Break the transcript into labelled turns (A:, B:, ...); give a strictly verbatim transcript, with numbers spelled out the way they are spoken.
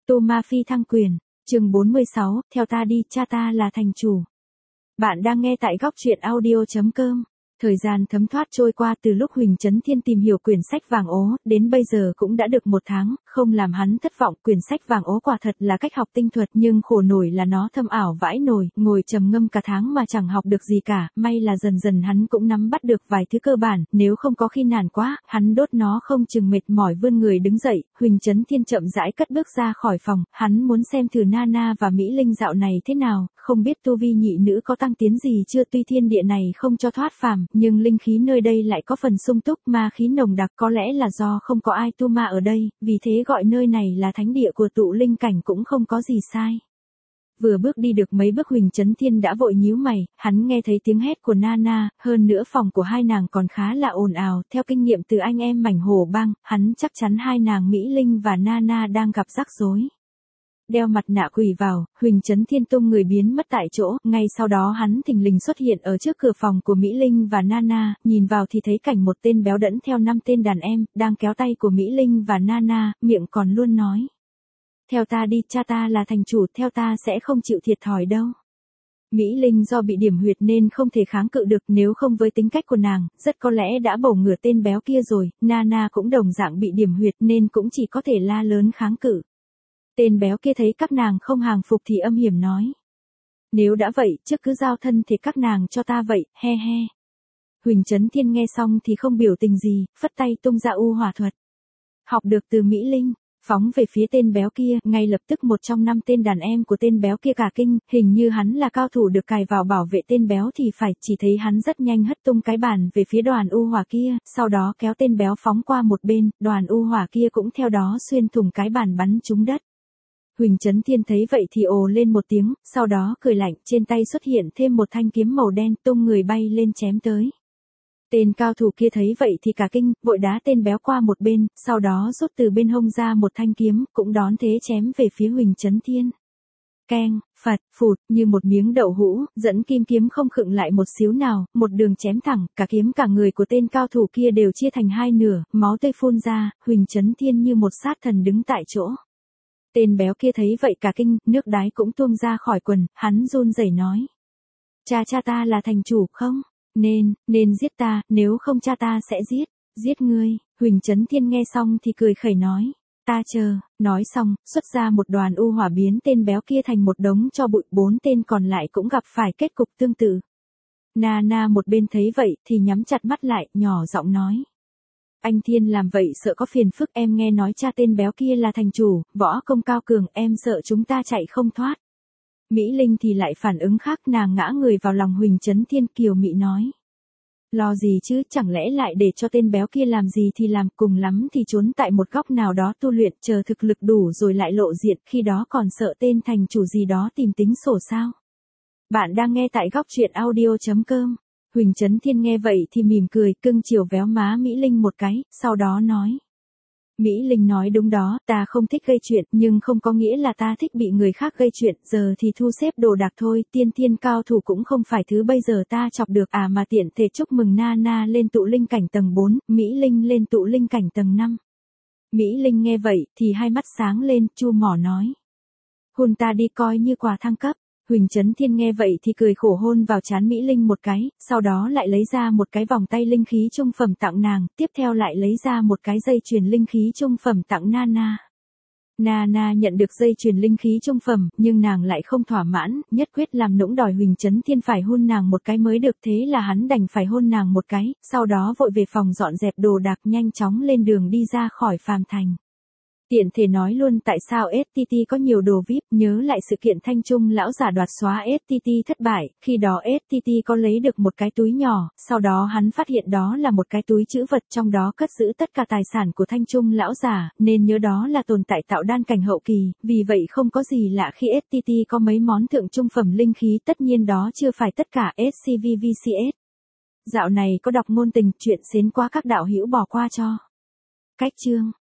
A: Tô Ma Phi thăng quyền, chương bốn mươi sáu, theo ta đi, cha ta là thành chủ. Bạn đang nghe tại góc truyện audio chấm com. Thời gian thấm thoát trôi qua từ lúc Huỳnh Chấn Thiên tìm hiểu quyển sách vàng ố, đến bây giờ cũng đã được một tháng, không làm hắn thất vọng. Quyển sách vàng ố quả thật là cách học tinh thuật, nhưng khổ nổi là nó thâm ảo vãi nồi, ngồi trầm ngâm cả tháng mà chẳng học được gì cả. May là dần dần hắn cũng nắm bắt được vài thứ cơ bản, nếu không có khi nản quá, hắn đốt nó không chừng mệt mỏi vươn người đứng dậy. Huỳnh Chấn Thiên chậm rãi cất bước ra khỏi phòng, hắn muốn xem thử Nana và Mỹ Linh dạo này thế nào, không biết tu vi nhị nữ có tăng tiến gì chưa. Tuy thiên địa này không cho thoát phàm, nhưng linh khí nơi đây lại có phần sung túc, ma khí nồng đặc, có lẽ là do không có ai tu ma ở đây, vì thế gọi nơi này là thánh địa của tụ linh cảnh cũng không có gì sai. Vừa bước đi được mấy bước Huỳnh Chấn Thiên đã vội nhíu mày, hắn nghe thấy tiếng hét của Nana, hơn nữa phòng của hai nàng còn khá là ồn ào, theo kinh nghiệm từ anh em mảnh hổ bang, hắn chắc chắn hai nàng Mỹ Linh và Nana đang gặp rắc rối. Đeo mặt nạ quỳ vào, Huỳnh Chấn Thiên tung người biến mất tại chỗ, ngay sau đó hắn thình lình xuất hiện ở trước cửa phòng của Mỹ Linh và Nana, nhìn vào thì thấy cảnh một tên béo đẫn theo năm tên đàn em, đang kéo tay của Mỹ Linh và Nana, miệng còn luôn nói. Theo ta đi, cha ta là thành chủ, theo ta sẽ không chịu thiệt thòi đâu. Mỹ Linh do bị điểm huyệt nên không thể kháng cự được, nếu không với tính cách của nàng, rất có lẽ đã bổ ngửa tên béo kia rồi. Nana cũng đồng dạng bị điểm huyệt nên cũng chỉ có thể la lớn kháng cự. Tên béo kia thấy các nàng không hàng phục thì âm hiểm nói. Nếu đã vậy, trước cứ giao thân thì các nàng cho ta vậy, he he. Huỳnh Chấn Thiên nghe xong thì không biểu tình gì, phất tay tung ra u hỏa thuật. Học được từ Mỹ Linh, phóng về phía tên béo kia, ngay lập tức một trong năm tên đàn em của tên béo kia cả kinh, hình như hắn là cao thủ được cài vào bảo vệ tên béo thì phải, chỉ thấy hắn rất nhanh hất tung cái bàn về phía đoàn u hỏa kia, sau đó kéo tên béo phóng qua một bên, đoàn u hỏa kia cũng theo đó xuyên thủng cái bàn bắn trúng đất. Huỳnh Chấn Thiên thấy vậy thì ồ lên một tiếng, sau đó cười lạnh, trên tay xuất hiện thêm một thanh kiếm màu đen, tung người bay lên chém tới. Tên cao thủ kia thấy vậy thì cả kinh, vội đá tên béo qua một bên, sau đó rút từ bên hông ra một thanh kiếm, cũng đón thế chém về phía Huỳnh Chấn Thiên. Keng, phật, phụt, như một miếng đậu hũ, dẫn kim kiếm không khựng lại một xíu nào, một đường chém thẳng, cả kiếm cả người của tên cao thủ kia đều chia thành hai nửa, máu tươi phun ra, Huỳnh Chấn Thiên như một sát thần đứng tại chỗ. Tên béo kia thấy vậy cả kinh, nước đái cũng tuôn ra khỏi quần, hắn run rẩy nói. Cha cha ta là thành chủ không? Nên, nên giết ta, nếu không cha ta sẽ giết, giết ngươi. Huỳnh Chấn Thiên nghe xong thì cười khẩy nói. Ta chờ, nói xong, xuất ra một đoàn u hỏa biến tên béo kia thành một đống cho bụi, bốn tên còn lại cũng gặp phải kết cục tương tự. Nana một bên thấy vậy thì nhắm chặt mắt lại, nhỏ giọng nói. Anh Thiên làm vậy sợ có phiền phức, em nghe nói cha tên béo kia là thành chủ, võ công cao cường, em sợ chúng ta chạy không thoát. Mỹ Linh thì lại phản ứng khác, nàng ngã người vào lòng Huỳnh Chấn Thiên, kiều mị nói. Lo gì chứ, chẳng lẽ lại để cho tên béo kia làm gì thì làm, cùng lắm thì trốn tại một góc nào đó tu luyện, chờ thực lực đủ rồi lại lộ diện, khi đó còn sợ tên thành chủ gì đó tìm tính sổ sao. Bạn đang nghe tại góc truyện audio chấm com. Huỳnh Chấn Thiên nghe vậy thì mỉm cười, cưng chiều véo má Mỹ Linh một cái, sau đó nói. Mỹ Linh nói đúng đó, ta không thích gây chuyện, nhưng không có nghĩa là ta thích bị người khác gây chuyện, giờ thì thu xếp đồ đạc thôi, tiên thiên cao thủ cũng không phải thứ bây giờ ta chọc được à, mà tiện thể chúc mừng Nana lên tụ linh cảnh tầng bốn, Mỹ Linh lên tụ linh cảnh tầng năm. Mỹ Linh nghe vậy thì hai mắt sáng lên, chu mỏ nói. Hôn ta đi, coi như quà thăng cấp. Huỳnh Chấn Thiên nghe vậy thì cười khổ hôn vào trán Mỹ Linh một cái, sau đó lại lấy ra một cái vòng tay linh khí trung phẩm tặng nàng, tiếp theo lại lấy ra một cái dây chuyền linh khí trung phẩm tặng Nana. Nana nhận được dây chuyền linh khí trung phẩm, nhưng nàng lại không thỏa mãn, nhất quyết làm nũng đòi Huỳnh Chấn Thiên phải hôn nàng một cái mới được, thế là hắn đành phải hôn nàng một cái, sau đó vội về phòng dọn dẹp đồ đạc, nhanh chóng lên đường đi ra khỏi Phàm Thành. Tiện thể nói luôn tại sao ét tê tê có nhiều đồ vi ai pi, nhớ lại sự kiện Thanh Trung lão giả đoạt xóa ét tê tê thất bại, khi đó ét tê tê có lấy được một cái túi nhỏ, sau đó hắn phát hiện đó là một cái túi trữ vật, trong đó cất giữ tất cả tài sản của Thanh Trung lão giả, nên nhớ đó là tồn tại tạo đan cảnh hậu kỳ, vì vậy không có gì lạ khi ét tê tê có mấy món thượng trung phẩm linh khí, tất nhiên đó chưa phải tất cả. ét xê vê vê xê ét. Dạo này có đọc ngôn tình, chuyện xến quá các đạo hữu bỏ qua cho. Cách chương